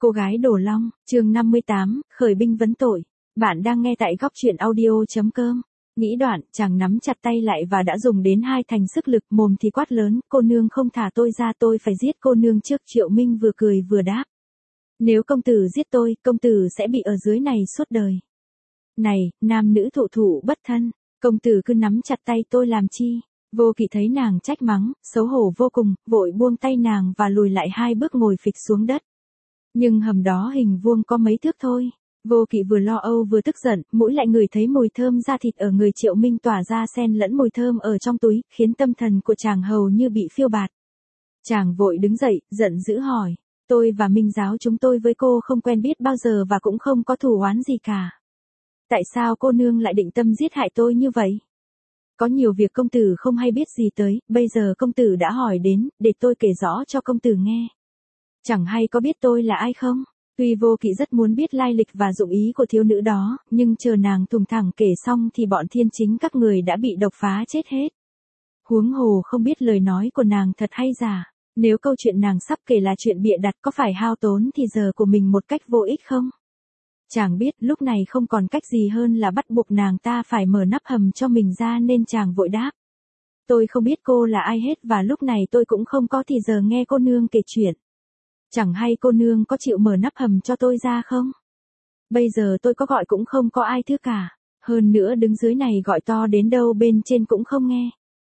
Cô gái Đồ Long, chương 58, khởi binh vấn tội. Bạn đang nghe tại góc truyện audio.com. Nghĩ đoạn, chàng nắm chặt tay lại và đã dùng đến hai thành sức lực, mồm thì quát lớn, cô nương không thả tôi ra, tôi phải giết cô nương trước. Triệu Minh vừa cười vừa đáp. Nếu công tử giết tôi, công tử sẽ bị ở dưới này suốt đời. Này, nam nữ thụ thụ bất thân, công tử cứ nắm chặt tay tôi làm chi? Vô Kỵ thấy nàng trách mắng, xấu hổ vô cùng, vội buông tay nàng và lùi lại 2 bước ngồi phịch xuống đất. Nhưng hầm đó hình vuông có mấy thước thôi. Vô Kỵ vừa lo âu vừa tức giận, mũi lại ngửi thấy mùi thơm da thịt ở người Triệu Minh tỏa ra xen lẫn mùi thơm ở trong túi, khiến tâm thần của chàng hầu như bị phiêu bạt. Chàng vội đứng dậy, giận dữ hỏi, tôi và Minh giáo chúng tôi với cô không quen biết bao giờ và cũng không có thù oán gì cả. Tại sao cô nương lại định tâm giết hại tôi như vậy? Có nhiều việc công tử không hay biết gì tới, bây giờ công tử đã hỏi đến, để tôi kể rõ cho công tử nghe. Chẳng hay có biết tôi là ai không? Tuy Vô Kỵ rất muốn biết lai lịch và dụng ý của thiếu nữ đó, nhưng chờ nàng thùng thẳng kể xong thì bọn thiên chính các người đã bị độc phá chết hết. Huống hồ không biết lời nói của nàng thật hay giả. Nếu câu chuyện nàng sắp kể là chuyện bịa đặt có phải hao tốn thì giờ của mình một cách vô ích không? Chàng biết lúc này không còn cách gì hơn là bắt buộc nàng ta phải mở nắp hầm cho mình ra nên chàng vội đáp. Tôi không biết cô là ai hết và lúc này tôi cũng không có thì giờ nghe cô nương kể chuyện. Chẳng hay cô nương có chịu mở nắp hầm cho tôi ra không? Bây giờ tôi có gọi cũng không có ai thứ cả. Hơn nữa đứng dưới này gọi to đến đâu bên trên cũng không nghe.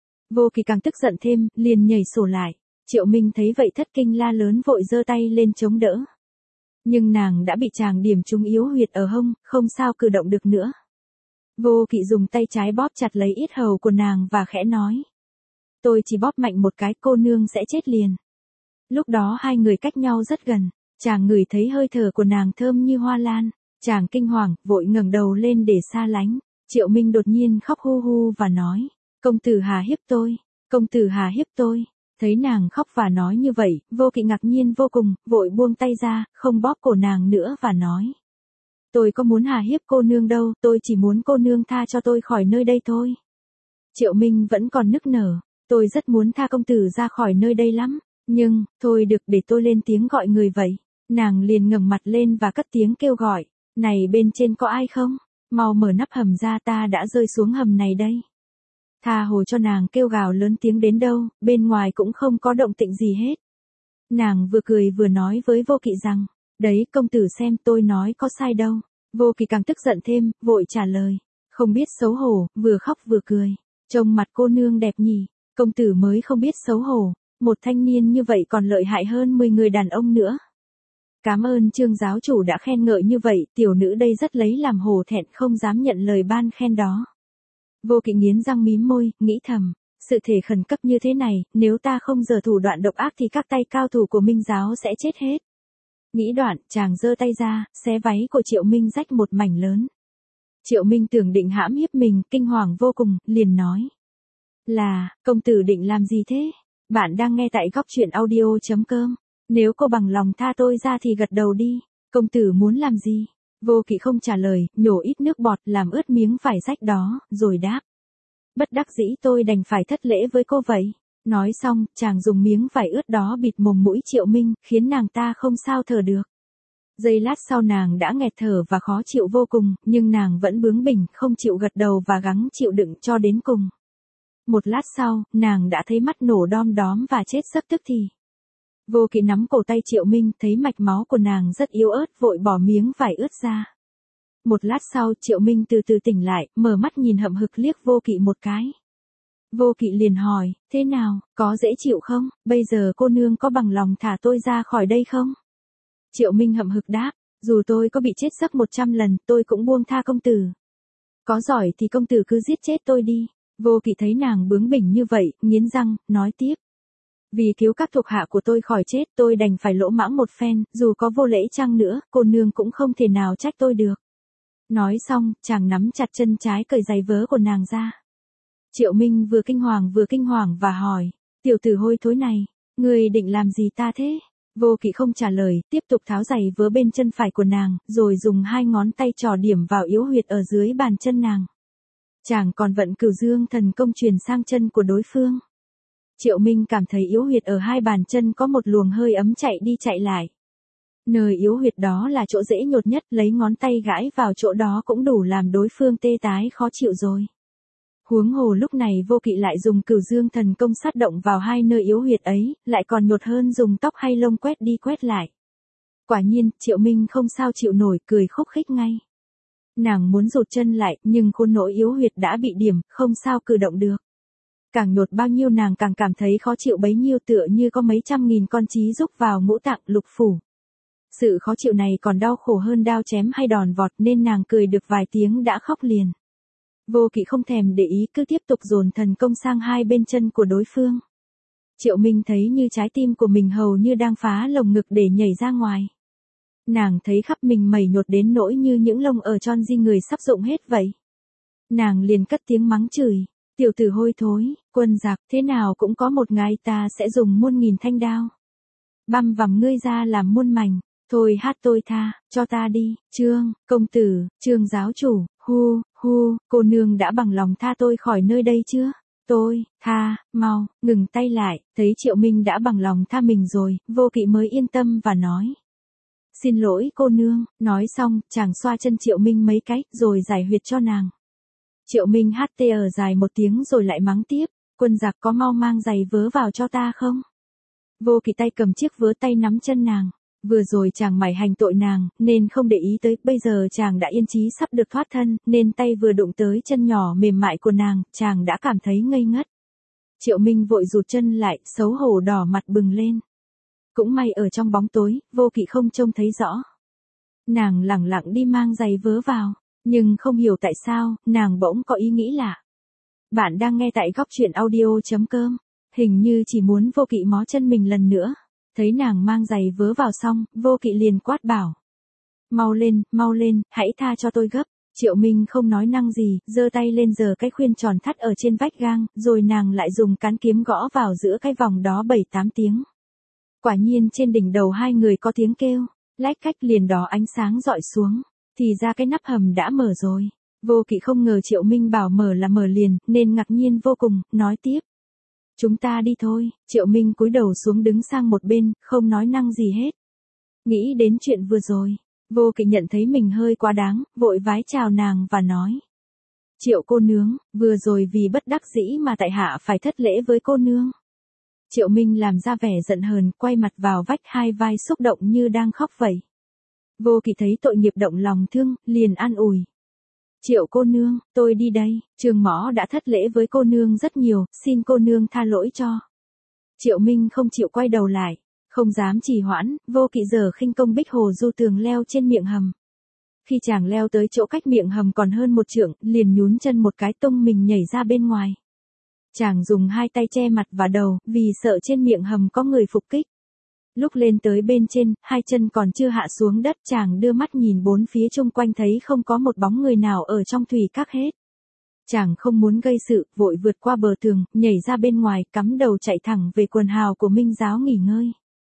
Vô Kỵ càng tức giận thêm, liền nhảy sổ lại. Triệu Minh thấy vậy thất kinh la lớn vội giơ tay lên chống đỡ. Nhưng nàng đã bị chàng điểm trúng yếu huyệt ở hông, không sao cử động được nữa. Vô Kỵ dùng tay trái bóp chặt lấy yết hầu của nàng và khẽ nói. Tôi chỉ bóp mạnh một cái cô nương sẽ chết liền. Lúc đó hai người cách nhau rất gần, chàng ngửi thấy hơi thở của nàng thơm như hoa lan, chàng kinh hoàng, vội ngẩng đầu lên để xa lánh. Triệu Minh đột nhiên khóc hu hu và nói, công tử hà hiếp tôi, công tử hà hiếp tôi. Thấy nàng khóc và nói như vậy, Vô Kỵ ngạc nhiên vô cùng, vội buông tay ra, không bóp cổ nàng nữa và nói. Tôi có muốn hà hiếp cô nương đâu, tôi chỉ muốn cô nương tha cho tôi khỏi nơi đây thôi. Triệu Minh vẫn còn nức nở, tôi rất muốn tha công tử ra khỏi nơi đây lắm. Nhưng, thôi được để tôi lên tiếng gọi người vậy. Nàng liền ngẩng mặt lên và cất tiếng kêu gọi. Này bên trên có ai không? Mau mở nắp hầm ra ta đã rơi xuống hầm này đây. Tha hồ cho nàng kêu gào lớn tiếng đến đâu, bên ngoài cũng không có động tĩnh gì hết. Nàng vừa cười vừa nói với Vô Kỵ rằng, đấy công tử xem tôi nói có sai đâu. Vô Kỵ càng tức giận thêm, vội trả lời. Không biết xấu hổ, vừa khóc vừa cười. Trông mặt cô nương đẹp nhỉ, công tử mới không biết xấu hổ. Một thanh niên như vậy còn lợi hại hơn 10 người đàn ông nữa. Cảm ơn Trương giáo chủ đã khen ngợi như vậy, tiểu nữ đây rất lấy làm hổ thẹn không dám nhận lời ban khen đó. Vô Kỵ nghiến răng mím môi, nghĩ thầm, sự thể khẩn cấp như thế này, nếu ta không giở thủ đoạn độc ác thì các tay cao thủ của Minh giáo sẽ chết hết. Nghĩ đoạn, chàng giơ tay ra, xé váy của Triệu Minh rách một mảnh lớn. Triệu Minh tưởng định hãm hiếp mình, kinh hoàng vô cùng, liền nói. Là, công tử định làm gì thế? Bạn đang nghe tại góc truyện audio.com. Nếu cô bằng lòng tha tôi ra thì gật đầu đi. Công tử muốn làm gì? Vô Kỵ không trả lời, nhổ ít nước bọt làm ướt miếng vải rách đó, rồi đáp. Bất đắc dĩ tôi đành phải thất lễ với cô vậy. Nói xong, chàng dùng miếng vải ướt đó bịt mồm mũi Triệu Minh, khiến nàng ta không sao thở được. Giây lát sau nàng đã nghẹt thở và khó chịu vô cùng, nhưng nàng vẫn bướng bỉnh, không chịu gật đầu và gắng chịu đựng cho đến cùng. Một lát sau, nàng đã thấy mắt nổ đom đóm và chết giấc tức thì. Vô Kỵ nắm cổ tay Triệu Minh, thấy mạch máu của nàng rất yếu ớt, vội bỏ miếng vải ướt ra. Một lát sau, Triệu Minh từ từ tỉnh lại, mở mắt nhìn hậm hực liếc Vô Kỵ một cái. Vô Kỵ liền hỏi, thế nào, có dễ chịu không, bây giờ cô nương có bằng lòng thả tôi ra khỏi đây không? Triệu Minh hậm hực đáp, dù tôi có bị chết giấc 100 lần, tôi cũng buông tha công tử. Có giỏi thì công tử cứ giết chết tôi đi. Vô Kỵ thấy nàng bướng bỉnh như vậy, nghiến răng, nói tiếp. Vì cứu các thuộc hạ của tôi khỏi chết tôi đành phải lỗ mãng một phen, dù có vô lễ chăng nữa, cô nương cũng không thể nào trách tôi được. Nói xong, chàng nắm chặt chân trái cởi giày vớ của nàng ra. Triệu Minh vừa kinh hoàng và hỏi, tiểu tử hôi thối này, người định làm gì ta thế? Vô Kỵ không trả lời, tiếp tục tháo giày vớ bên chân phải của nàng, rồi dùng 2 ngón tay trỏ điểm vào yếu huyệt ở dưới bàn chân nàng. Chàng còn vận Cửu Dương thần công truyền sang chân của đối phương. Triệu Minh cảm thấy yếu huyệt ở 2 bàn chân có một luồng hơi ấm chạy đi chạy lại. Nơi yếu huyệt đó là chỗ dễ nhột nhất, lấy ngón tay gãi vào chỗ đó cũng đủ làm đối phương tê tái khó chịu rồi. Huống hồ lúc này Vô Kỵ lại dùng Cửu Dương thần công sát động vào hai nơi yếu huyệt ấy, lại còn nhột hơn dùng tóc hay lông quét đi quét lại. Quả nhiên, Triệu Minh không sao chịu nổi, cười khúc khích ngay. Nàng muốn rụt chân lại, nhưng khôn nỗi yếu huyệt đã bị điểm, không sao cử động được. Càng nhột bao nhiêu nàng càng cảm thấy khó chịu bấy nhiêu, tựa như có mấy trăm nghìn con trí rúc vào ngũ tạng lục phủ. Sự khó chịu này còn đau khổ hơn đao chém hay đòn vọt, nên nàng cười được vài tiếng đã khóc liền. Vô Kỵ không thèm để ý, cứ tiếp tục dồn thần công sang hai bên chân của đối phương. Triệu Minh thấy như trái tim của mình hầu như đang phá lồng ngực để nhảy ra ngoài. Nàng thấy khắp mình mẩy nhột đến nỗi như những lông ở tròn di người sắp rụng hết vậy. Nàng liền cất tiếng mắng chửi, tiểu tử hôi thối, quân giặc, thế nào cũng có một ngày ta sẽ dùng muôn nghìn thanh đao băm vằm ngươi ra làm muôn mảnh. Thôi hát tôi tha, cho ta đi, Trương, công tử, Trương giáo chủ, cô nương đã bằng lòng tha tôi khỏi nơi đây chưa? Tôi, tha, mau, ngừng tay lại, thấy Triệu Minh đã bằng lòng tha mình rồi, Vô Kỵ mới yên tâm và nói. Xin lỗi cô nương, nói xong, chàng xoa chân Triệu Minh mấy cái, rồi giải huyệt cho nàng. Triệu Minh hát tê ở dài một tiếng rồi lại mắng tiếp, quân giặc có mau mang giày vớ vào cho ta không? Vô Kỵ tay cầm chiếc vớ tay nắm chân nàng. Vừa rồi chàng mải hành tội nàng, nên không để ý tới, bây giờ chàng đã yên chí sắp được thoát thân, nên tay vừa đụng tới chân nhỏ mềm mại của nàng, chàng đã cảm thấy ngây ngất. Triệu Minh vội rụt chân lại, xấu hổ đỏ mặt bừng lên. Cũng may ở trong bóng tối, Vô Kỵ không trông thấy rõ. Nàng lẳng lặng đi mang giày vớ vào, nhưng không hiểu tại sao, nàng bỗng có ý nghĩ lạ. Bạn đang nghe tại góc truyện audio.com, hình như chỉ muốn Vô Kỵ mó chân mình lần nữa. Thấy nàng mang giày vớ vào xong, Vô Kỵ liền quát bảo. Mau lên, hãy tha cho tôi gấp. Triệu Minh không nói năng gì, giơ tay lên giở cái khuyên tròn thắt ở trên vách gang, rồi nàng lại dùng cán kiếm gõ vào giữa cái vòng đó 7-8 tiếng. Quả nhiên trên đỉnh đầu hai người có tiếng kêu, lách cách liền đó ánh sáng rọi xuống, thì ra cái nắp hầm đã mở rồi. Vô Kỵ không ngờ Triệu Minh bảo mở là mở liền, nên ngạc nhiên vô cùng, nói tiếp. Chúng ta đi thôi. Triệu Minh cúi đầu xuống đứng sang một bên, không nói năng gì hết. Nghĩ đến chuyện vừa rồi, Vô Kỵ nhận thấy mình hơi quá đáng, vội vái chào nàng và nói. Triệu cô nương, vừa rồi vì bất đắc dĩ mà tại hạ phải thất lễ với cô nương. Triệu Minh làm ra vẻ giận hờn, quay mặt vào vách, hai vai xúc động như đang khóc vậy. Vô Kỵ thấy tội nghiệp động lòng thương, liền an ủi. Triệu cô nương, tôi đi đây, Trường Mõ đã thất lễ với cô nương rất nhiều, xin cô nương tha lỗi cho. Triệu Minh không chịu quay đầu lại, không dám trì hoãn, Vô Kỵ giờ khinh công Bích Hồ Du tường leo trên miệng hầm. Khi chàng leo tới chỗ cách miệng hầm còn hơn một trượng, liền nhún chân một cái tung mình nhảy ra bên ngoài. Chàng dùng hai tay che mặt và đầu, vì sợ trên miệng hầm có người phục kích. Lúc lên tới bên trên, hai chân còn chưa hạ xuống đất, chàng đưa mắt nhìn bốn phía chung quanh thấy không có một bóng người nào ở trong thủy các hết. Chàng không muốn gây sự, vội vượt qua bờ tường, nhảy ra bên ngoài, cắm đầu chạy thẳng về quần hào của Minh giáo nghỉ ngơi.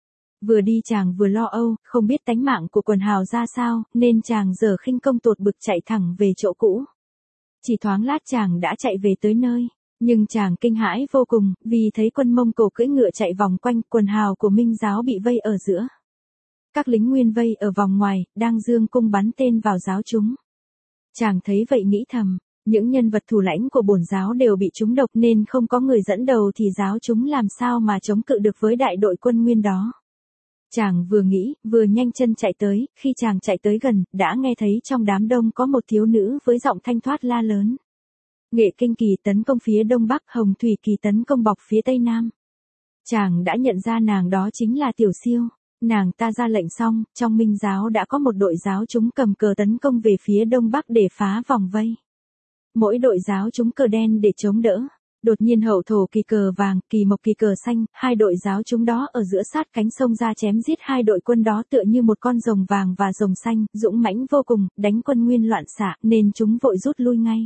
Vừa đi chàng vừa lo âu, không biết tánh mạng của quần hào ra sao, nên chàng giờ khinh công tột bực chạy thẳng về chỗ cũ. Chỉ thoáng lát chàng đã chạy về tới nơi. Nhưng chàng kinh hãi vô cùng, vì thấy quân Mông Cổ cưỡi ngựa chạy vòng quanh, quần hào của Minh giáo bị vây ở giữa. Các lính Nguyên vây ở vòng ngoài, đang giương cung bắn tên vào giáo chúng. Chàng thấy vậy nghĩ thầm, những nhân vật thủ lãnh của bổn giáo đều bị trúng độc nên không có người dẫn đầu thì giáo chúng làm sao mà chống cự được với đại đội quân Nguyên đó. Chàng vừa nghĩ, vừa nhanh chân chạy tới, khi chàng chạy tới gần, đã nghe thấy trong đám đông có một thiếu nữ với giọng thanh thoát la lớn. Nghệ Kinh kỳ tấn công phía đông bắc, Hồng Thủy kỳ tấn công bọc phía tây nam. Chàng đã nhận ra nàng đó chính là Tiểu Siêu. Nàng ta ra lệnh xong, trong Minh giáo đã có một đội giáo chúng cầm cờ tấn công về phía đông bắc để phá vòng vây. Mỗi đội giáo chúng cờ đen để chống đỡ. Đột nhiên Hậu Thổ kỳ cờ vàng, Kỳ Mộc kỳ cờ xanh, hai đội giáo chúng đó ở giữa sát cánh sông ra chém giết hai đội quân đó tựa như một con rồng vàng và rồng xanh, dũng mãnh vô cùng, đánh quân Nguyên loạn xạ, nên chúng vội rút lui ngay.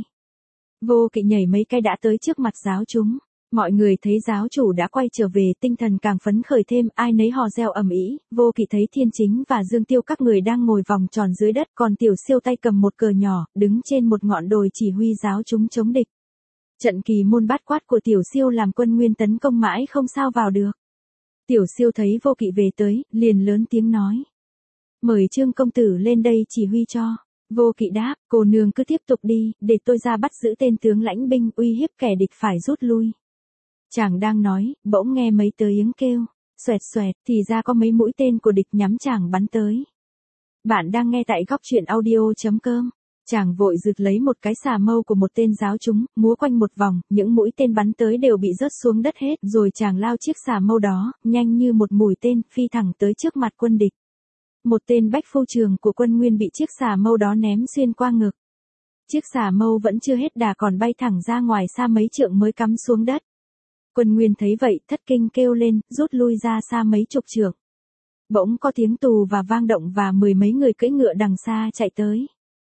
Vô Kỵ nhảy mấy cái đã tới trước mặt giáo chúng. Mọi người thấy giáo chủ đã quay trở về, tinh thần càng phấn khởi thêm, ai nấy hò reo ầm ĩ. Vô Kỵ thấy Thiên Chính và Dương Tiêu các người đang ngồi vòng tròn dưới đất, còn Tiểu Siêu tay cầm một cờ nhỏ, đứng trên một ngọn đồi chỉ huy giáo chúng chống địch. Trận kỳ môn bát quát của Tiểu Siêu làm quân Nguyên tấn công mãi không sao vào được. Tiểu Siêu thấy Vô Kỵ về tới, liền lớn tiếng nói. Mời Trương công tử lên đây chỉ huy cho. Vô Kỵ đáp, cô nương cứ tiếp tục đi, để tôi ra bắt giữ tên tướng lãnh binh uy hiếp kẻ địch phải rút lui. Chàng đang nói, bỗng nghe mấy tiếng kêu, xoẹt xoẹt, thì ra có mấy mũi tên của địch nhắm chàng bắn tới. Bạn đang nghe tại góc truyện audio.com. Chàng vội rượt lấy một cái xà mâu của một tên giáo chúng, múa quanh một vòng, những mũi tên bắn tới đều bị rớt xuống đất hết, rồi chàng lao chiếc xà mâu đó, nhanh như một mũi tên, phi thẳng tới trước mặt quân địch. Một tên bách phu trường của quân Nguyên bị chiếc xà mâu đó ném xuyên qua ngực. Chiếc xà mâu vẫn chưa hết đà còn bay thẳng ra ngoài xa mấy trượng mới cắm xuống đất. Quân Nguyên thấy vậy, thất kinh kêu lên, rút lui ra xa mấy chục trượng. Bỗng có tiếng tù và vang động và mười mấy người cưỡi ngựa đằng xa chạy tới.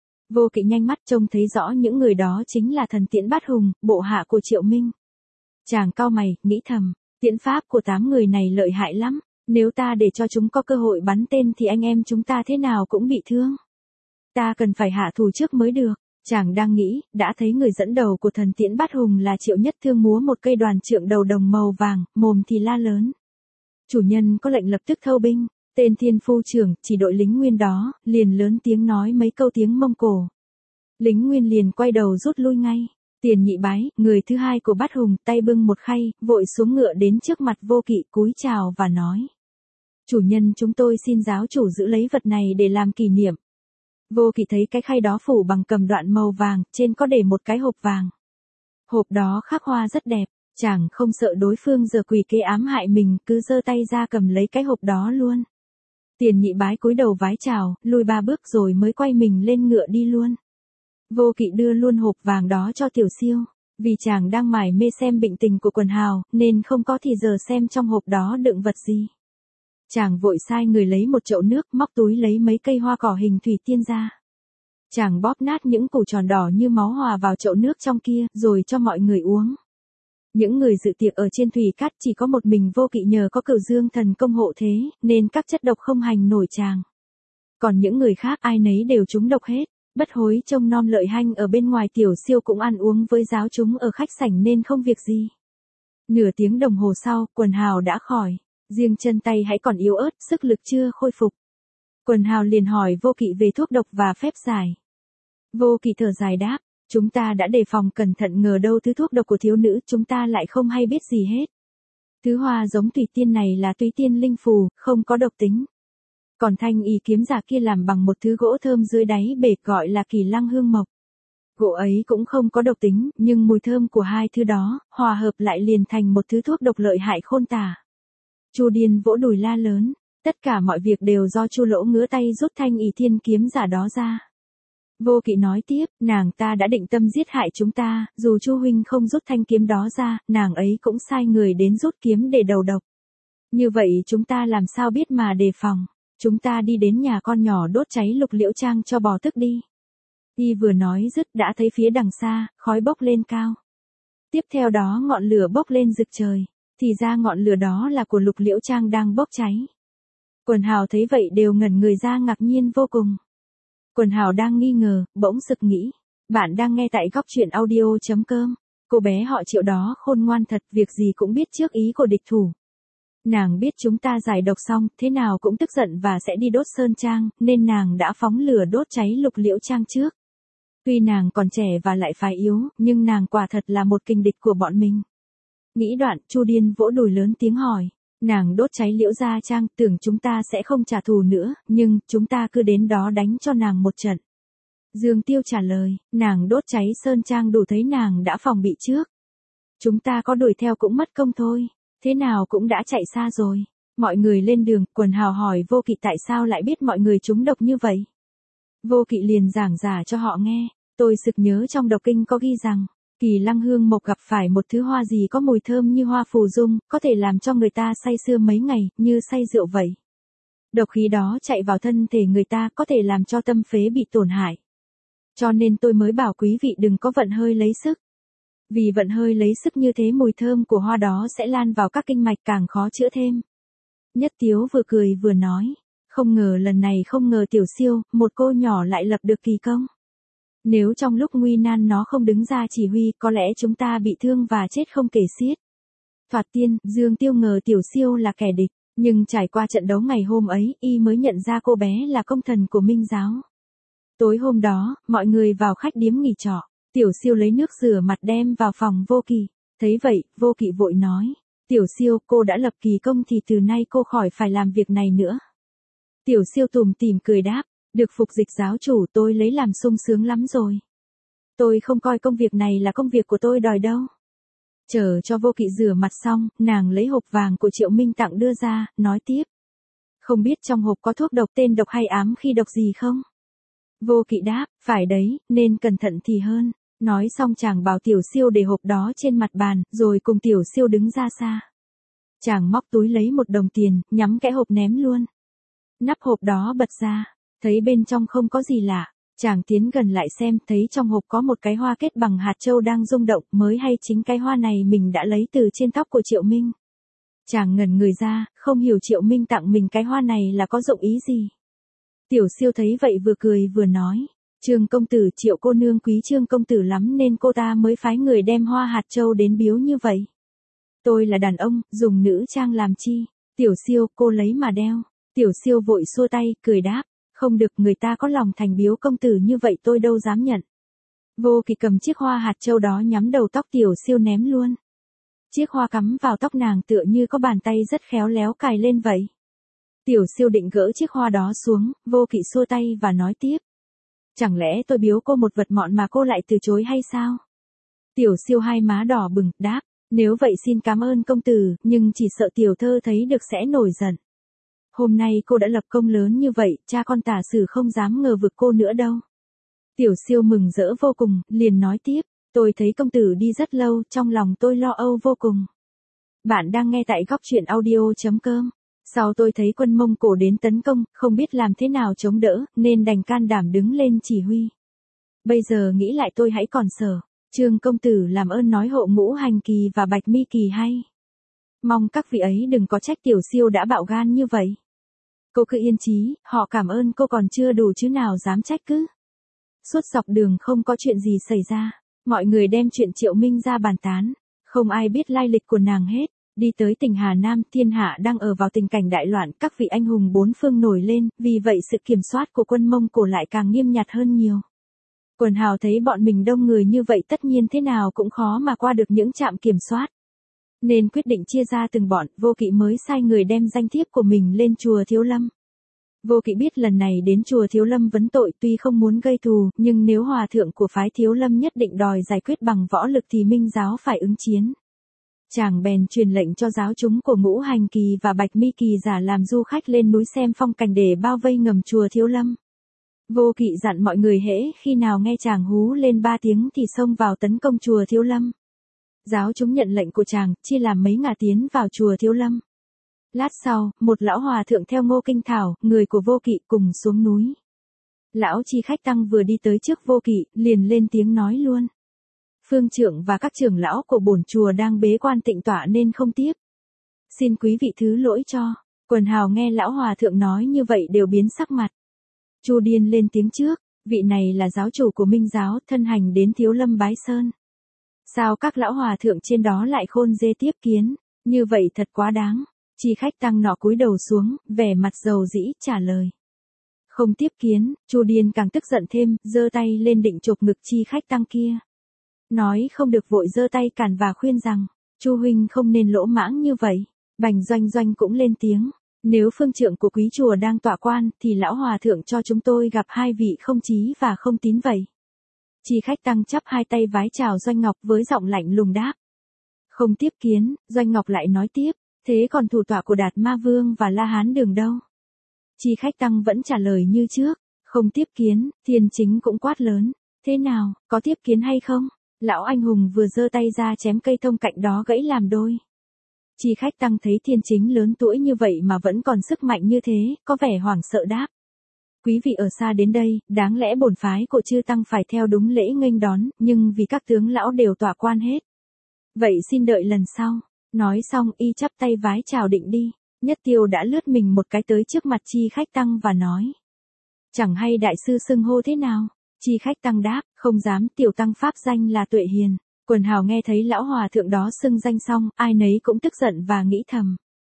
Vô Kỵ nhanh mắt trông thấy rõ những người đó chính là thần Tiễn Bát Hùng, bộ hạ của Triệu Minh. Chàng cau mày, nghĩ thầm, tiễn pháp của 8 người này lợi hại lắm, nếu ta để cho chúng có cơ hội bắn tên thì anh em chúng ta thế nào cũng bị thương. Ta cần phải hạ thủ trước mới được. Chàng đang nghĩ, đã thấy người dẫn đầu của thần Tiễn Bát Hùng là Triệu Nhất Thương múa một cây đoàn trượng đầu đồng màu vàng, mồm thì la lớn. Chủ nhân có lệnh lập tức thâu binh. Tên thiên phu trưởng, chỉ đội lính Nguyên đó, liền lớn tiếng nói mấy câu tiếng Mông Cổ. Lính Nguyên liền quay đầu rút lui ngay. Tiền Nhị Bái, người thứ hai của Bát Hùng, tay bưng một khay, vội xuống ngựa đến trước mặt Vô Kỵ cúi chào và nói. Chủ nhân chúng tôi xin giáo chủ giữ lấy vật này để làm kỷ niệm. Vô Kỵ thấy cái khay đó phủ bằng cầm đoạn màu vàng, trên có để một cái hộp vàng. Hộp đó khắc hoa rất đẹp, chàng không sợ đối phương giờ quỷ kế ám hại mình, cứ giơ tay ra cầm lấy cái hộp đó luôn. Tiền Nhị Bái cúi đầu vái chào, lùi 3 bước rồi mới quay mình lên ngựa đi luôn. Vô Kỵ đưa luôn hộp vàng đó cho Tiểu Siêu, vì chàng đang mải mê xem bệnh tình của Quần Hào, nên không có thì giờ xem trong hộp đó đựng vật gì. Chàng vội sai người lấy một chậu nước, móc túi lấy mấy cây hoa cỏ hình thủy tiên ra. Chàng bóp nát những củ tròn đỏ như máu hòa vào chậu nước trong kia, rồi cho mọi người uống. Những người dự tiệc ở trên thủy cát chỉ có một mình Vô Kỵ nhờ có Cửu Dương thần công hộ thế, nên các chất độc không hành nổi chàng. Còn những người khác ai nấy đều trúng độc hết. Bất Hối trông nom Lợi Hanh ở bên ngoài, Tiểu Siêu cũng ăn uống với giáo chúng ở khách sảnh nên không việc gì. Nửa tiếng đồng hồ sau, Quần Hào đã khỏi. Riêng chân tay hãy còn yếu ớt, sức lực chưa khôi phục. Quần Hào liền hỏi Vô Kỵ về thuốc độc và phép giải. Vô Kỵ thở dài đáp. Chúng ta đã đề phòng cẩn thận, ngờ đâu thứ thuốc độc của thiếu nữ chúng ta lại không hay biết gì hết. Thứ hoa giống thủy tiên này là Túy Tiên Linh Phù, không có độc tính. Còn thanh y kiếm giả kia làm bằng một thứ gỗ thơm dưới đáy bể gọi là Kỳ Lăng Hương Mộc. Gỗ ấy cũng không có độc tính, nhưng mùi thơm của hai thứ đó, hòa hợp lại liền thành một thứ thuốc độc lợi hại khôn tả. Chu Điền vỗ đùi la lớn, tất cả mọi việc đều do Chu Lỗ ngứa tay rút thanh y thiên kiếm giả đó ra. Vô Kỵ nói tiếp, nàng ta đã định tâm giết hại chúng ta, dù Chu huynh không rút thanh kiếm đó ra, nàng ấy cũng sai người đến rút kiếm để đầu độc. Như vậy chúng ta làm sao biết mà đề phòng, chúng ta đi đến nhà con nhỏ đốt cháy Lục Liễu Trang cho bò tức đi. Y vừa nói dứt đã thấy phía đằng xa, khói bốc lên cao. Tiếp theo đó ngọn lửa bốc lên rực trời, thì ra ngọn lửa đó là của Lục Liễu Trang đang bốc cháy. Quần Hào thấy vậy đều ngẩn người ra ngạc nhiên vô cùng. Quần Hào đang nghi ngờ, bỗng sực nghĩ. Bạn đang nghe tại góc truyện audio.com. Cô bé họ Triệu đó khôn ngoan thật, việc gì cũng biết trước ý của địch thủ. Nàng biết chúng ta giải độc xong, thế nào cũng tức giận và sẽ đi đốt Sơn Trang, nên nàng đã phóng lửa đốt cháy Lục Liễu Trang trước. Tuy nàng còn trẻ và lại phái yếu, nhưng nàng quả thật là một kình địch của bọn mình. Nghĩ đoạn, Chu Điên vỗ đùi lớn tiếng hỏi. Nàng đốt cháy Liễu Gia Trang, tưởng chúng ta sẽ không trả thù nữa, nhưng chúng ta cứ đến đó đánh cho nàng một trận. Dương Tiêu trả lời, nàng đốt cháy Sơn Trang đủ thấy nàng đã phòng bị trước. Chúng ta có đuổi theo cũng mất công thôi, thế nào cũng đã chạy xa rồi. Mọi người lên đường, Quần Hào hỏi Vô Kỵ tại sao lại biết mọi người trúng độc như vậy. Vô Kỵ liền giảng giải cho họ nghe, tôi sực nhớ trong độc kinh có ghi rằng, Kỳ Lăng Hương Mộc gặp phải một thứ hoa gì có mùi thơm như hoa phù dung, có thể làm cho người ta say sưa mấy ngày, như say rượu vậy. Độc khí đó chạy vào thân thể người ta có thể làm cho tâm phế bị tổn hại. Cho nên tôi mới bảo quý vị đừng có vận hơi lấy sức. Vì vận hơi lấy sức như thế mùi thơm của hoa đó sẽ lan vào các kinh mạch càng khó chữa thêm. Nhất Tiếu vừa cười vừa nói, không ngờ lần này không ngờ Tiểu Siêu, một cô nhỏ lại lập được kỳ công. Nếu trong lúc nguy nan nó không đứng ra chỉ huy, có lẽ chúng ta bị thương và chết không kể xiết. Thoạt tiên, Dương Tiêu ngờ Tiểu Siêu là kẻ địch, Nhưng trải qua trận đấu ngày hôm ấy, y mới nhận ra cô bé là công thần của Minh giáo. Tối hôm đó, mọi người vào khách điếm nghỉ trọ. Tiểu Siêu lấy nước rửa mặt đem vào phòng Vô Kỵ. Thấy vậy, Vô Kỵ vội nói. Tiểu Siêu, cô đã lập kỳ công thì từ nay cô khỏi phải làm việc này nữa. Tiểu Siêu tủm tỉm cười đáp. Được phục dịch giáo chủ tôi lấy làm sung sướng lắm rồi. Tôi không coi công việc này là công việc của tôi đòi đâu. Chờ cho Vô Kỵ rửa mặt xong, nàng lấy hộp vàng của Triệu Minh tặng đưa ra, nói tiếp. Không biết trong hộp có thuốc độc tên độc hay ám khi độc gì không? Vô Kỵ đáp, phải đấy, nên cẩn thận thì hơn. Nói xong chàng bảo Tiểu Siêu để hộp đó trên mặt bàn, rồi cùng Tiểu Siêu đứng ra xa. Chàng móc túi lấy 1 đồng tiền, nhắm kẽ hộp ném luôn. Nắp hộp đó bật ra, thấy bên trong không có gì lạ. Chàng tiến gần lại xem, thấy trong hộp có một cái hoa kết bằng hạt châu đang rung động, mới hay chính cái hoa này mình đã lấy từ trên tóc của Triệu Minh. Chàng ngẩn người ra, không hiểu Triệu Minh tặng mình cái hoa này là có dụng ý gì. Tiểu Siêu thấy vậy vừa cười vừa nói, Trương công tử, Triệu cô nương quý Trương công tử lắm nên cô ta mới phái người đem hoa hạt châu đến biếu như vậy. Tôi là đàn ông, dùng nữ trang làm chi? Tiểu Siêu, cô lấy mà đeo. Tiểu Siêu vội xua tay, cười đáp. Không được, người ta có lòng thành biếu công tử như vậy tôi đâu dám nhận. Vô Kỵ cầm chiếc hoa hạt châu đó nhắm đầu tóc Tiểu Siêu ném luôn. Chiếc hoa cắm vào tóc nàng tựa như có bàn tay rất khéo léo cài lên vậy. Tiểu Siêu định gỡ chiếc hoa đó xuống, Vô Kỵ xua tay và nói tiếp. Chẳng lẽ tôi biếu cô một vật mọn mà cô lại từ chối hay sao? Tiểu Siêu hai má đỏ bừng, đáp. Nếu vậy xin cảm ơn công tử, nhưng chỉ sợ tiểu thơ thấy được sẽ nổi giận. Hôm nay cô đã lập công lớn như vậy, cha con Tả Sử không dám ngờ vực cô nữa đâu. Tiểu Siêu mừng rỡ vô cùng, liền nói tiếp, tôi thấy công tử đi rất lâu, trong lòng tôi lo âu vô cùng. Bạn đang nghe tại góc truyện audio.com. Sau tôi thấy quân Mông Cổ đến tấn công, không biết làm thế nào chống đỡ, nên đành can đảm đứng lên chỉ huy. Bây giờ nghĩ lại tôi hãy còn sợ. Trương công tử làm ơn nói hộ Ngũ Hành Kỳ và Bạch Mi Kỳ hay. Mong các vị ấy đừng có trách Tiểu Siêu đã bạo gan như vậy. Cô cứ yên chí, họ cảm ơn cô còn chưa đủ chứ nào dám trách cứ. Suốt dọc đường không có chuyện gì xảy ra, mọi người đem chuyện Triệu Minh ra bàn tán, không ai biết lai lịch của nàng hết. Đi tới tỉnh Hà Nam, thiên hạ đang ở vào tình cảnh đại loạn, các vị anh hùng bốn phương nổi lên, vì vậy sự kiểm soát của quân Mông Cổ lại càng nghiêm ngặt hơn nhiều. Quần hào thấy bọn mình đông người như vậy tất nhiên thế nào cũng khó mà qua được những trạm kiểm soát. Nên quyết định chia ra từng bọn, Vô Kỵ mới sai người đem danh thiếp của mình lên chùa Thiếu Lâm. Vô Kỵ biết lần này đến chùa Thiếu Lâm vấn tội tuy không muốn gây thù, nhưng nếu hòa thượng của phái Thiếu Lâm nhất định đòi giải quyết bằng võ lực thì Minh giáo phải ứng chiến. Chàng bèn truyền lệnh cho giáo chúng của Ngũ Hành Kỳ và Bạch Mi Kỳ giả làm du khách lên núi xem phong cảnh để bao vây ngầm chùa Thiếu Lâm. Vô Kỵ dặn mọi người hễ khi nào nghe chàng hú lên 3 tiếng thì xông vào tấn công chùa Thiếu Lâm. Giáo chúng nhận lệnh của chàng, chia làm mấy ngả tiến vào chùa Thiếu Lâm. Lát sau, một lão hòa thượng theo Ngô Kinh Thảo, người của Vô Kỵ cùng xuống núi. Lão Chi Khách Tăng vừa đi tới trước Vô Kỵ, liền lên tiếng nói luôn. Phương trưởng và các trưởng lão của bổn chùa đang bế quan tịnh tọa nên không tiếp. Xin quý vị thứ lỗi cho. Quần hào nghe lão hòa thượng nói như vậy đều biến sắc mặt. Chu Điên lên tiếng trước, vị này là giáo chủ của Minh giáo, thân hành đến Thiếu Lâm bái sơn. Sao các lão hòa thượng trên đó lại khôn dê tiếp kiến, như vậy thật quá đáng. Chi Khách Tăng nọ cúi đầu xuống, vẻ mặt dầu dĩ trả lời. Không tiếp kiến, Chu Điên càng tức giận thêm, giơ tay lên định chộp ngực Chi Khách Tăng kia. Nói không được vội giơ tay cản và khuyên rằng, Chu huynh không nên lỗ mãng như vậy. Bành Doanh Doanh cũng lên tiếng, nếu phương trượng của quý chùa đang tọa quan thì lão hòa thượng cho chúng tôi gặp hai vị không chí và không tín vậy. Chi Khách Tăng chắp hai tay vái chào Doanh Ngọc với giọng lạnh lùng đáp. Không tiếp kiến, Doanh Ngọc lại nói tiếp, thế còn thủ tọa của Đạt Ma Vương và La Hán Đường đâu? Chi Khách Tăng vẫn trả lời như trước, không tiếp kiến. Thiên Chính cũng quát lớn, thế nào, có tiếp kiến hay không? Lão anh hùng vừa giơ tay ra chém cây thông cạnh đó gãy làm đôi. Chi Khách Tăng thấy Thiên Chính lớn tuổi như vậy mà vẫn còn sức mạnh như thế, có vẻ hoảng sợ đáp. Quý vị ở xa đến đây, đáng lẽ bổn phái của chư Tăng phải theo đúng lễ nghênh đón, nhưng vì các tướng lão đều tọa quan hết. Vậy xin đợi lần sau. Nói xong y chắp tay vái chào định đi. Nhất Tiêu đã lướt mình một cái tới trước mặt Chi Khách Tăng và nói. Chẳng hay đại sư xưng hô thế nào? Chi Khách Tăng đáp, không dám, tiểu tăng pháp danh là Tuệ Hiền. Quần hào nghe thấy lão hòa thượng đó xưng danh xong, ai nấy cũng tức giận và nghĩ thầm.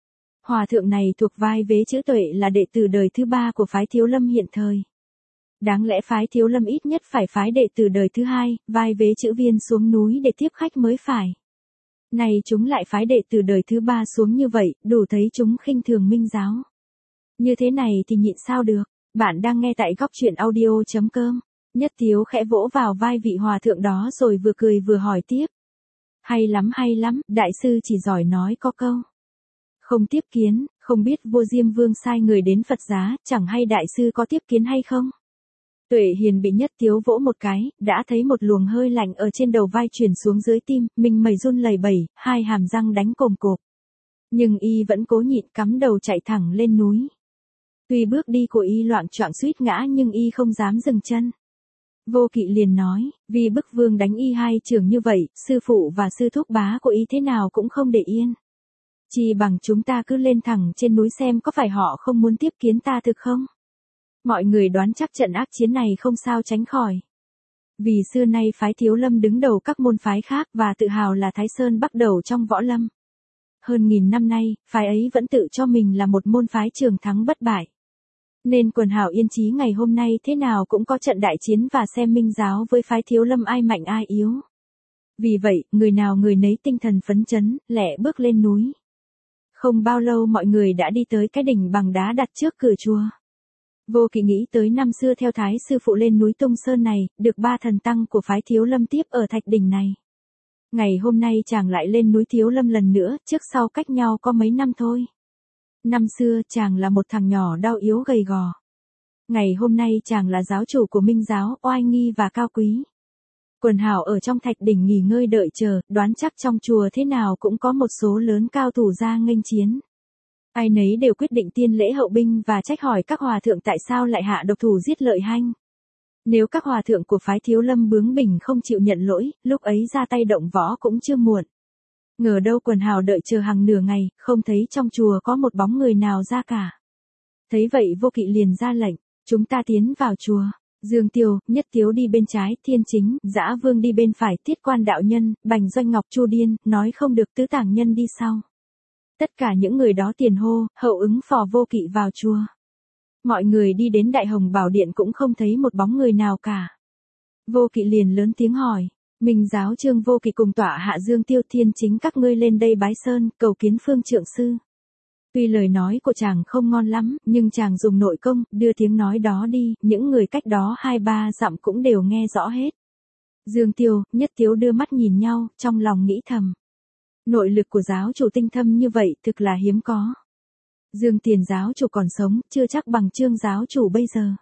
Hòa thượng này thuộc vai vế chữ Tuệ, là đệ tử đời thứ 3 của phái Thiếu Lâm hiện thời. Đáng lẽ phái Thiếu Lâm ít nhất phải phái đệ tử đời thứ 2, vai vế chữ Viên xuống núi để tiếp khách mới phải. Này chúng lại phái đệ tử đời thứ 3 xuống như vậy, đủ thấy chúng khinh thường Minh giáo. Như thế này thì nhịn sao được. Bạn đang nghe tại góc truyện audio.com. Nhất Tiếu khẽ vỗ vào vai vị hòa thượng đó rồi vừa cười vừa hỏi tiếp. Hay lắm, đại sư chỉ giỏi nói có câu. Không tiếp kiến, không biết vua Diêm Vương sai người đến Phật giá, chẳng hay đại sư có tiếp kiến hay không? Tuệ Hiền bị Nhất Tiếu vỗ một cái, đã thấy một luồng hơi lạnh ở trên đầu vai truyền xuống dưới tim, mình mẩy run lẩy bẩy, hai hàm răng đánh cồm cộp. Nhưng y vẫn cố nhịn, cắm đầu chạy thẳng lên núi. Tuy bước đi của y loạng choạng suýt ngã nhưng y không dám dừng chân. Vô Kỵ liền nói, vì bức vương đánh y 2 trường như vậy, sư phụ và sư thúc bá của y thế nào cũng không để yên. Chỉ bằng chúng ta cứ lên thẳng trên núi xem có phải họ không muốn tiếp kiến ta thực không? Mọi người đoán chắc trận ác chiến này không sao tránh khỏi. Vì xưa nay phái Thiếu Lâm đứng đầu các môn phái khác và tự hào là Thái Sơn bắt đầu trong võ lâm. Hơn 1000 năm nay, phái ấy vẫn tự cho mình là một môn phái trường thắng bất bại. Nên quần hào yên chí ngày hôm nay thế nào cũng có trận đại chiến và xem Minh giáo với phái Thiếu Lâm ai mạnh ai yếu. Vì vậy, người nào người nấy tinh thần phấn chấn, lẹ bước lên núi. Không bao lâu mọi người đã đi tới cái đỉnh bằng đá đặt trước cửa chùa. Vô Kỵ nghĩ tới năm xưa theo Thái sư phụ lên núi Tung Sơn này, được 3 thần tăng của phái Thiếu Lâm tiếp ở thạch đỉnh này. Ngày hôm nay chàng lại lên núi Thiếu Lâm lần nữa, trước sau cách nhau có mấy năm thôi. Năm xưa chàng là một thằng nhỏ đau yếu gầy gò. Ngày hôm nay chàng là giáo chủ của Minh giáo, oai nghi và cao quý. Quần hào ở trong thạch đỉnh nghỉ ngơi đợi chờ, đoán chắc trong chùa thế nào cũng có một số lớn cao thủ ra nghênh chiến. Ai nấy đều quyết định tiên lễ hậu binh và trách hỏi các hòa thượng tại sao lại hạ độc thủ giết Lợi Hanh. Nếu các hòa thượng của phái Thiếu Lâm bướng bỉnh không chịu nhận lỗi, lúc ấy ra tay động võ cũng chưa muộn. Ngờ đâu quần hào đợi chờ hàng nửa ngày, không thấy trong chùa có một bóng người nào ra cả. Thấy vậy Vô Kỵ liền ra lệnh, chúng ta tiến vào chùa. Dương Tiêu, Nhất Tiếu đi bên trái, Thiên Chính, Dã Vương đi bên phải, Tiết Quan đạo nhân, Bành Doanh Ngọc, Chu Điên, nói không được Tứ Tàng Nhân đi sau. Tất cả những người đó tiền hô, hậu ứng phò Vô Kỵ vào chùa. Mọi người đi đến Đại Hồng Bảo Điện cũng không thấy một bóng người nào cả. Vô Kỵ liền lớn tiếng hỏi, Minh giáo Trương Vô Kỵ cùng tọa hạ Dương Tiêu, Thiên Chính các ngươi lên đây bái sơn, cầu kiến Phương Trượng sư. Tuy lời nói của chàng không ngon lắm, nhưng chàng dùng nội công, đưa tiếng nói đó đi, những người cách đó 2-3 dặm cũng đều nghe rõ hết. Dương Tiêu, Nhất Tiếu đưa mắt nhìn nhau, trong lòng nghĩ thầm. Nội lực của giáo chủ tinh thâm như vậy thực là hiếm có. Dương Tiền giáo chủ còn sống, chưa chắc bằng Trương giáo chủ bây giờ.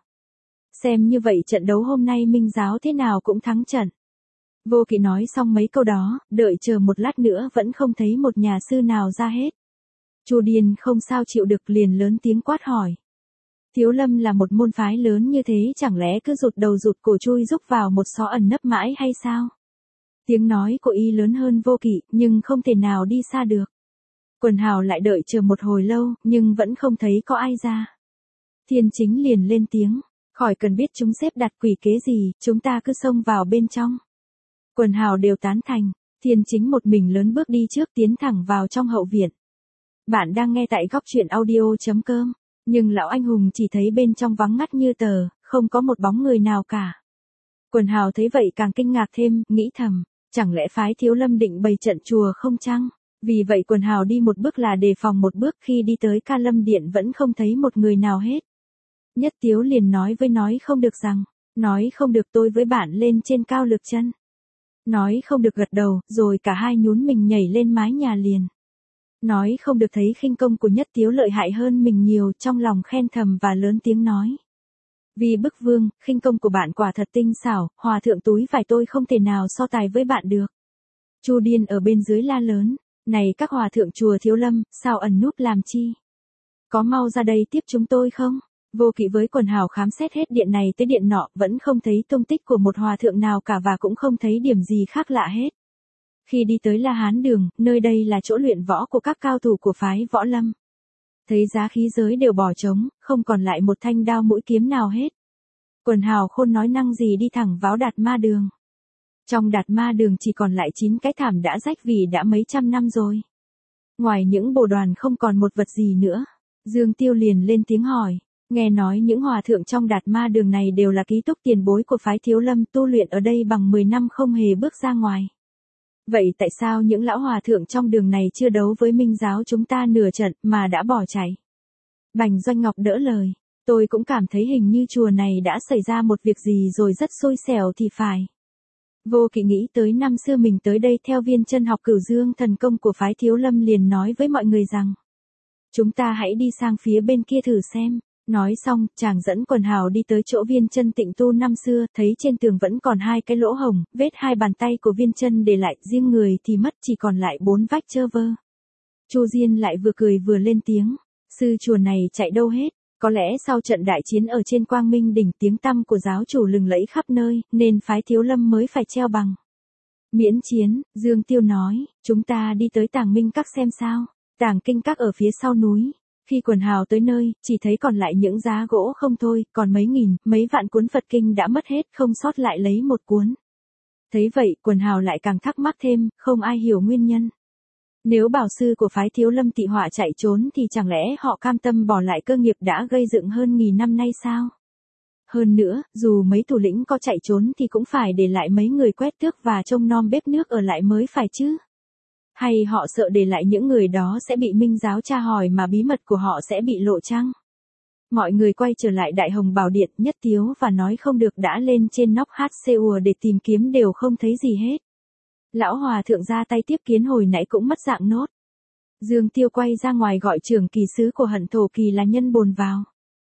Xem như vậy trận đấu hôm nay Minh giáo thế nào cũng thắng trận. Vô Kỵ nói xong mấy câu đó, đợi chờ một lát nữa vẫn không thấy một nhà sư nào ra hết. Chu Điền không sao chịu được liền lớn tiếng quát hỏi. Thiếu Lâm là một môn phái lớn như thế chẳng lẽ cứ rụt đầu rụt cổ chui rúc vào một xó ẩn nấp mãi hay sao? Tiếng nói của y lớn hơn Vô Kỵ nhưng không thể nào đi xa được. Quần hào lại đợi chờ một hồi lâu nhưng vẫn không thấy có ai ra. Thiên Chính liền lên tiếng, khỏi cần biết chúng xếp đặt quỷ kế gì, chúng ta cứ xông vào bên trong. Quần hào đều tán thành, Thiên Chính một mình lớn bước đi trước tiến thẳng vào trong hậu viện. Bạn đang nghe tại góc truyện audio.com, nhưng lão anh hùng chỉ thấy bên trong vắng ngắt như tờ, không có một bóng người nào cả. Quần hào thấy vậy càng kinh ngạc thêm, nghĩ thầm, chẳng lẽ phái Thiếu Lâm định bày trận chùa không chăng? Vì vậy quần hào đi một bước là đề phòng một bước, khi đi tới Ca Lâm Điện vẫn không thấy một người nào hết. Nhất Tiếu liền nói không được rằng, nói không được tôi với bạn lên trên cao lực chân. Nói không được gật đầu, rồi cả hai nhún mình nhảy lên mái nhà liền. Nói không được thấy khinh công của Nhất Tiếu lợi hại hơn mình nhiều, trong lòng khen thầm và lớn tiếng nói. Vì bức vương, khinh công của bạn quả thật tinh xảo, hòa thượng túi vải tôi không thể nào so tài với bạn được. Chu Điên ở bên dưới la lớn, này các hòa thượng chùa Thiếu Lâm, sao ẩn núp làm chi? Có mau ra đây tiếp chúng tôi không? Vô Kỵ với quần hào khám xét hết điện này tới điện nọ, vẫn không thấy tung tích của một hòa thượng nào cả và cũng không thấy điểm gì khác lạ hết. Khi đi tới La Hán Đường, nơi đây là chỗ luyện võ của các cao thủ của phái Võ Lâm. Thấy giá khí giới đều bỏ trống, không còn lại một thanh đao mũi kiếm nào hết. Quần hào khôn nói năng gì đi thẳng vào Đạt Ma Đường. Trong Đạt Ma Đường chỉ còn lại 9 cái thảm đã rách vì đã mấy trăm năm rồi. Ngoài những bồ đoàn không còn một vật gì nữa. Dương Tiêu liền lên tiếng hỏi. Nghe nói những hòa thượng trong Đạt Ma đường này đều là ký túc tiền bối của phái Thiếu Lâm, tu luyện ở đây bằng 10 năm không hề bước ra ngoài. Vậy tại sao những lão hòa thượng trong đường này chưa đấu với Minh giáo chúng ta nửa trận mà đã bỏ chạy? Bành Doanh Ngọc đỡ lời. Tôi cũng cảm thấy hình như chùa này đã xảy ra một việc gì rồi rất xui xẻo thì phải. Vô Kỵ nghĩ tới năm xưa mình tới đây theo viên chân học Cửu Dương thần công của phái Thiếu Lâm, liền nói với mọi người rằng: chúng ta hãy đi sang phía bên kia thử xem. Nói xong, chàng dẫn quần hào đi tới chỗ viên chân tịnh tu năm xưa, thấy trên tường vẫn còn 2 cái lỗ hồng, vết 2 bàn tay của viên chân để lại, riêng người thì mất, chỉ còn lại 4 vách trơ vơ. Chu Diên lại vừa cười vừa lên tiếng: sư chùa này chạy đâu hết? Có lẽ sau trận đại chiến ở trên Quang Minh đỉnh, tiếng tăm của giáo chủ lừng lẫy khắp nơi, nên phái Thiếu Lâm mới phải treo bằng. Miễn chiến, Dương Tiêu nói, chúng ta đi tới Tàng Minh Các xem sao. Tàng Kinh Các ở phía sau núi. Khi quần hào tới nơi, chỉ thấy còn lại những giá gỗ không thôi, còn mấy nghìn, mấy vạn cuốn Phật Kinh đã mất hết, không sót lại lấy một cuốn. Thấy vậy, quần hào lại càng thắc mắc thêm, không ai hiểu nguyên nhân. Nếu bảo sư của phái Thiếu Lâm tị họa chạy trốn thì chẳng lẽ họ cam tâm bỏ lại cơ nghiệp đã gây dựng hơn 1000 năm nay sao? Hơn nữa, dù mấy thủ lĩnh có chạy trốn thì cũng phải để lại mấy người quét tước và trông nom bếp nước ở lại mới phải chứ. Hay họ sợ để lại những người đó sẽ bị Minh giáo tra hỏi mà bí mật của họ sẽ bị lộ chăng? Mọi người quay trở lại Đại Hồng Bảo Điện, Nhất Tiếu và nói không được đã lên trên nóc HCU để tìm kiếm đều không thấy gì hết. Lão hòa thượng ra tay tiếp kiến hồi nãy cũng mất dạng nốt. Dương Tiêu quay ra ngoài gọi trưởng kỳ sứ của Hận Thổ Kỳ là Nhân Bồn vào.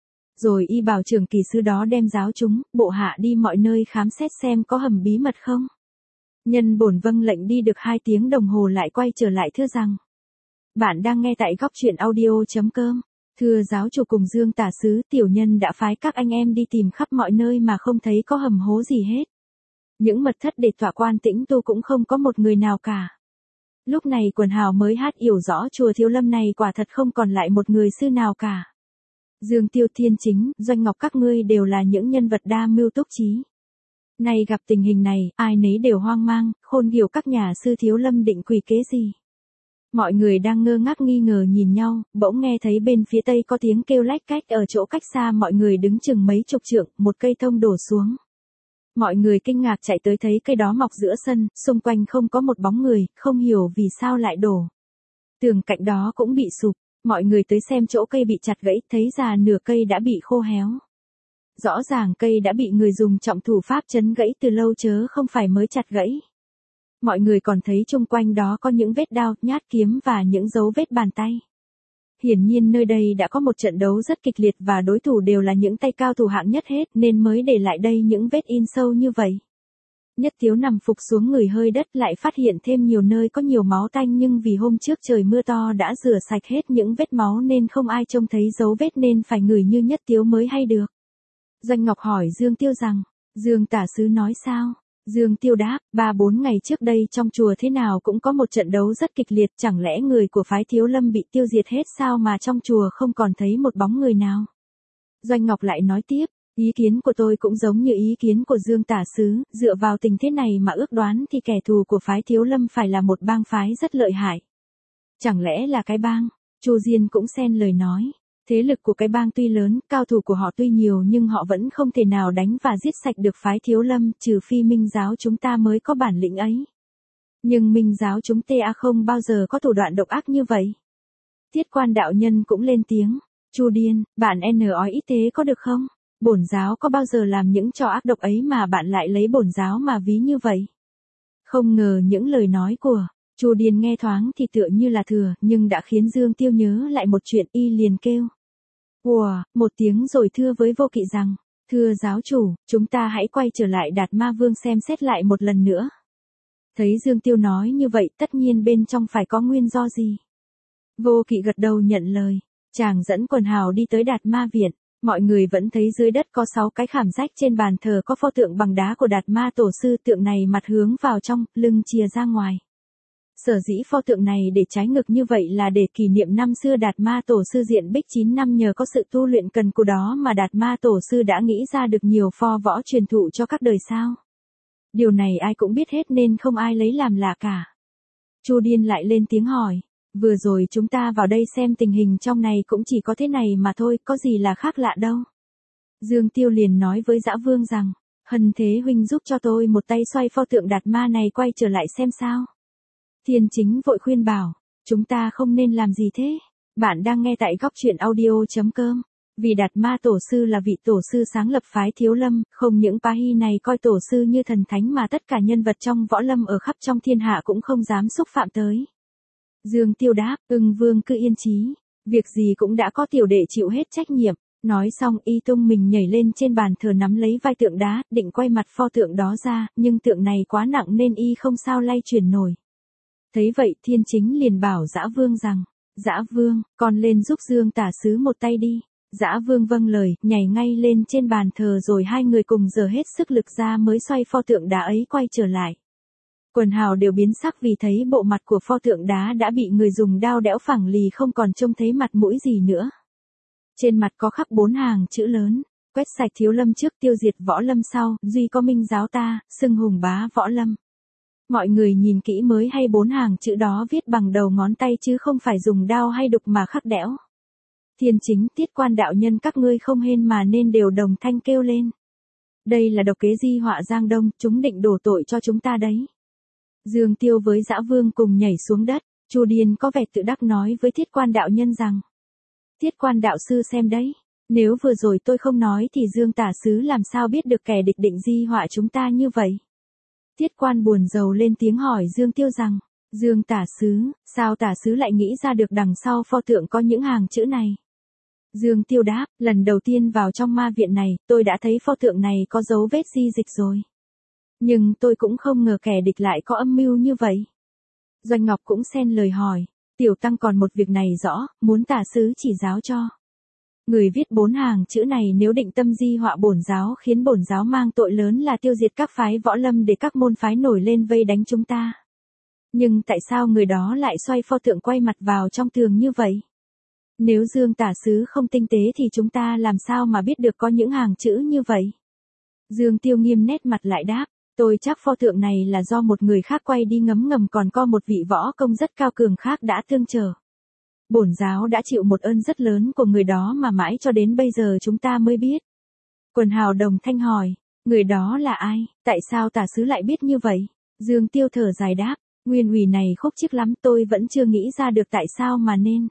Rồi y bảo trưởng kỳ sứ đó đem giáo chúng, bộ hạ đi mọi nơi khám xét xem có hầm bí mật không. Nhân Bồn vâng lệnh đi được 2 tiếng đồng hồ lại quay trở lại thưa rằng: bạn đang nghe tại góc truyện audio.com. Thưa giáo chủ cùng Dương tả sứ, tiểu nhân đã phái các anh em đi tìm khắp mọi nơi mà không thấy có hầm hố gì hết. Những mật thất để tọa quan tĩnh tu cũng không có một người nào cả. Lúc này quần hào mới hát hiểu rõ chùa Thiếu Lâm này quả thật không còn lại một người sư nào cả. Dương Tiêu, Thiên Chính, Doanh Ngọc các ngươi đều là những nhân vật đa mưu túc trí. Nay gặp tình hình này, ai nấy đều hoang mang, khôn hiểu các nhà sư Thiếu Lâm định quỷ kế gì. Mọi người đang ngơ ngác nghi ngờ nhìn nhau, bỗng nghe thấy bên phía tây có tiếng kêu lách cách, ở chỗ cách xa mọi người đứng chừng mấy chục trượng, một cây thông đổ xuống. Mọi người kinh ngạc chạy tới thấy cây đó mọc giữa sân, xung quanh không có một bóng người, không hiểu vì sao lại đổ. Tường cạnh đó cũng bị sụp, mọi người tới xem chỗ cây bị chặt gãy, thấy già nửa cây đã bị khô héo. Rõ ràng cây đã bị người dùng trọng thủ pháp chấn gãy từ lâu chớ không phải mới chặt gãy. Mọi người còn thấy chung quanh đó có những vết đao, nhát kiếm và những dấu vết bàn tay. Hiển nhiên nơi đây đã có một trận đấu rất kịch liệt và đối thủ đều là những tay cao thủ hạng nhất hết nên mới để lại đây những vết in sâu như vậy. Nhất Tiếu nằm phục xuống người hơi đất lại phát hiện thêm nhiều nơi có nhiều máu tanh, nhưng vì hôm trước trời mưa to đã rửa sạch hết những vết máu nên không ai trông thấy dấu vết nên phải ngửi như Nhất Tiếu mới hay được. Doanh Ngọc hỏi Dương Tiêu rằng: Dương tả sứ nói sao? Dương Tiêu đáp: 3-4 ngày trước đây trong chùa thế nào cũng có một trận đấu rất kịch liệt, chẳng lẽ người của phái Thiếu Lâm bị tiêu diệt hết sao mà trong chùa không còn thấy một bóng người nào? Doanh Ngọc lại nói tiếp: ý kiến của tôi cũng giống như ý kiến của Dương tả sứ, dựa vào tình thế này mà ước đoán thì kẻ thù của phái Thiếu Lâm phải là một bang phái rất lợi hại. Chẳng lẽ là cái bang? Chu Diên cũng xen lời nói. Thế lực của cái bang tuy lớn, cao thủ của họ tuy nhiều nhưng họ vẫn không thể nào đánh và giết sạch được phái Thiếu Lâm, trừ phi Minh giáo chúng ta mới có bản lĩnh ấy. Nhưng Minh giáo chúng ta không bao giờ có thủ đoạn độc ác như vậy. Tiết Quan đạo nhân cũng lên tiếng: Chu Điên, bạn nói ít thế có được không? Bổn giáo có bao giờ làm những trò ác độc ấy mà bạn lại lấy bổn giáo mà ví như vậy? Không ngờ những lời nói của Chu Điền nghe thoáng thì tựa như là thừa, nhưng đã khiến Dương Tiêu nhớ lại một chuyện, y liền kêu: "Ủa", một tiếng rồi thưa với Vô Kỵ rằng: "Thưa giáo chủ, chúng ta hãy quay trở lại Đạt Ma Vương xem xét lại một lần nữa." Thấy Dương Tiêu nói như vậy, tất nhiên bên trong phải có nguyên do gì. Vô Kỵ gật đầu nhận lời, chàng dẫn quần hào đi tới Đạt Ma Viện. Mọi người vẫn thấy dưới đất có 6 cái khảm rách, trên bàn thờ có pho tượng bằng đá của Đạt Ma Tổ sư, tượng này mặt hướng vào trong, lưng chìa ra ngoài. Sở dĩ pho tượng này để trái ngực như vậy là để kỷ niệm năm xưa Đạt Ma Tổ sư diện bích 9 năm, nhờ có sự tu luyện cần cù đó mà Đạt Ma Tổ sư đã nghĩ ra được nhiều pho võ truyền thụ cho các đời sau. Điều này ai cũng biết hết nên không ai lấy làm lạ cả. Chu Điên lại lên tiếng hỏi: Vừa rồi chúng ta vào đây xem tình hình trong này cũng chỉ có thế này mà thôi, có gì là khác lạ đâu. Dương Tiêu liền nói với Dã Vương rằng, Hân Thế huynh giúp cho tôi một tay xoay pho tượng Đạt Ma này quay trở lại xem sao. Thiên Chính vội khuyên bảo, chúng ta không nên làm gì thế. Bạn đang nghe tại góc truyện audio.com. Vì Đạt Ma tổ sư là vị tổ sư sáng lập phái Thiếu Lâm, không những Pahi này coi tổ sư như thần thánh mà tất cả nhân vật trong võ lâm ở khắp trong thiên hạ cũng không dám xúc phạm tới. Dương Tiêu đáp, Vương cứ yên chí, việc gì cũng đã có tiểu đệ chịu hết trách nhiệm. Nói xong y tung mình nhảy lên trên bàn thờ nắm lấy vai tượng đá, định quay mặt pho tượng đó ra, nhưng tượng này quá nặng nên y không sao lay chuyển nổi. Thấy vậy Thiên Chính liền bảo Dã Vương rằng, Dã Vương, con lên giúp Dương Tả Sứ một tay đi. Dã Vương vâng lời, nhảy ngay lên trên bàn thờ rồi hai người cùng giở hết sức lực ra mới xoay pho tượng đá ấy quay trở lại. Quần hào đều biến sắc vì thấy bộ mặt của pho tượng đá đã bị người dùng đao đẽo phẳng lì không còn trông thấy mặt mũi gì nữa. Trên mặt có khắc 4 hàng chữ lớn, quét sạch Thiếu Lâm trước tiêu diệt võ lâm sau, duy có minh giáo ta, xưng hùng bá võ lâm. Mọi người nhìn kỹ mới hay 4 hàng chữ đó viết bằng đầu ngón tay chứ không phải dùng đao hay đục mà khắc đẽo. Thiên Chính, Tiết Quan đạo nhân các ngươi không hên mà nên đều đồng thanh kêu lên. Đây là độc kế di họa Giang Đông, chúng định đổ tội cho chúng ta đấy. Dương Tiêu với Dã Vương cùng nhảy xuống đất, Chu Điền có vẻ tự đắc nói với Thiết Quan đạo nhân rằng, Thiết Quan đạo sư xem đấy, nếu vừa rồi tôi không nói thì Dương Tả Sứ làm sao biết được kẻ địch định di họa chúng ta như vậy. Thiết Quan buồn rầu lên tiếng hỏi Dương Tiêu rằng, Dương Tả Sứ, sao Tả Sứ lại nghĩ ra được đằng sau pho tượng có những hàng chữ này? Dương Tiêu đáp, lần đầu tiên vào trong ma viện này, tôi đã thấy pho tượng này có dấu vết di dịch rồi. Nhưng tôi cũng không ngờ kẻ địch lại có âm mưu như vậy. Doanh Ngọc cũng xen lời hỏi, tiểu tăng còn một việc này rõ, muốn Tả Sứ chỉ giáo cho. Người viết 4 hàng chữ này nếu định tâm di họa bổn giáo khiến bổn giáo mang tội lớn là tiêu diệt các phái võ lâm để các môn phái nổi lên vây đánh chúng ta. Nhưng tại sao người đó lại xoay pho tượng quay mặt vào trong tường như vậy? Nếu Dương Tả Sứ không tinh tế thì chúng ta làm sao mà biết được có những hàng chữ như vậy? Dương Tiêu nghiêm nét mặt lại đáp, tôi chắc pho tượng này là do một người khác quay đi ngấm ngầm còn có một vị võ công rất cao cường khác đã tương trợ. Bổn giáo đã chịu một ơn rất lớn của người đó mà mãi cho đến bây giờ chúng ta mới biết. Quần hào đồng thanh hỏi, người đó là ai, tại sao Tả Sứ lại biết như vậy? Dương Tiêu thở dài đáp, nguyên ủy này khúc chiết lắm tôi vẫn chưa nghĩ ra được tại sao mà nên.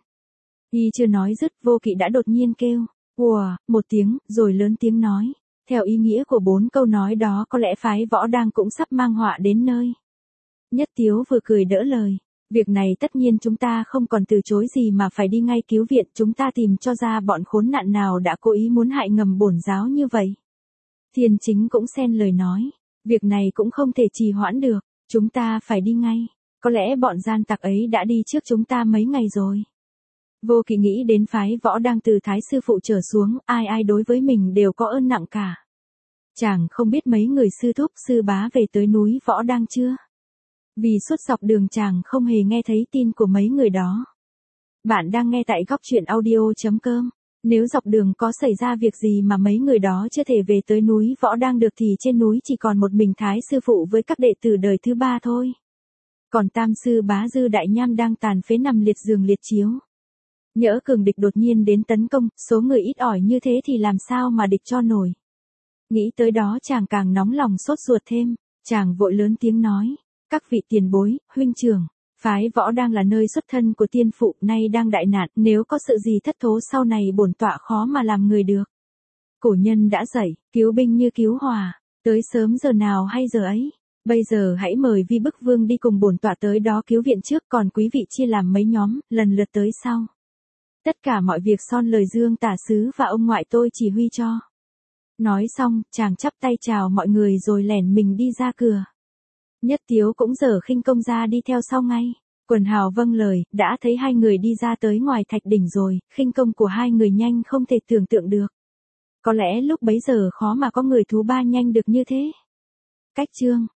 Y chưa nói dứt Vô Kỵ đã đột nhiên kêu, ùa, một tiếng, rồi lớn tiếng nói. Theo ý nghĩa của 4 câu nói đó có lẽ phái võ đang cũng sắp mang họa đến nơi. Nhất Tiếu vừa cười đỡ lời. Việc này tất nhiên chúng ta không còn từ chối gì mà phải đi ngay cứu viện, chúng ta tìm cho ra bọn khốn nạn nào đã cố ý muốn hại ngầm bổn giáo như vậy. Thiên Chính cũng xen lời nói, việc này cũng không thể trì hoãn được, chúng ta phải đi ngay, có lẽ bọn gian tặc ấy đã đi trước chúng ta mấy ngày rồi. Vô Kỵ nghĩ đến phái võ đang từ Thái sư phụ trở xuống, ai ai đối với mình đều có ơn nặng cả. Chàng không biết mấy người sư thúc sư bá về tới núi võ đang chưa? Vì suốt dọc đường chàng không hề nghe thấy tin của mấy người đó. Bạn đang nghe tại góc truyện audio.com. Nếu dọc đường có xảy ra việc gì mà mấy người đó chưa thể về tới núi võ đang được thì trên núi chỉ còn một mình Thái sư phụ với các đệ tử đời thứ 3 thôi. Còn Tam sư bá Dư Đại Nham đang tàn phế nằm liệt giường liệt chiếu. Nhỡ cường địch đột nhiên đến tấn công, số người ít ỏi như thế thì làm sao mà địch cho nổi. Nghĩ tới đó chàng càng nóng lòng sốt ruột thêm, chàng vội lớn tiếng nói. Các vị tiền bối, huynh trưởng, phái võ đang là nơi xuất thân của tiên phụ, nay đang đại nạn, nếu có sự gì thất thố sau này bổn tọa khó mà làm người được. Cổ nhân đã dạy, cứu binh như cứu hòa, tới sớm giờ nào hay giờ ấy. Bây giờ hãy mời Vi Bức Vương đi cùng bổn tọa tới đó cứu viện trước, còn quý vị chia làm mấy nhóm, lần lượt tới sau. Tất cả mọi việc son lời Dương Tả Sứ và ông ngoại tôi chỉ huy cho. Nói xong, chàng chắp tay chào mọi người rồi lẻn mình đi ra cửa. Nhất Tiếu cũng giở khinh công ra đi theo sau ngay. Quần hào vâng lời, đã thấy hai người đi ra tới ngoài thạch đỉnh rồi, khinh công của hai người nhanh không thể tưởng tượng được. Có lẽ lúc bấy giờ khó mà có người thú ba nhanh được như thế. Cách chương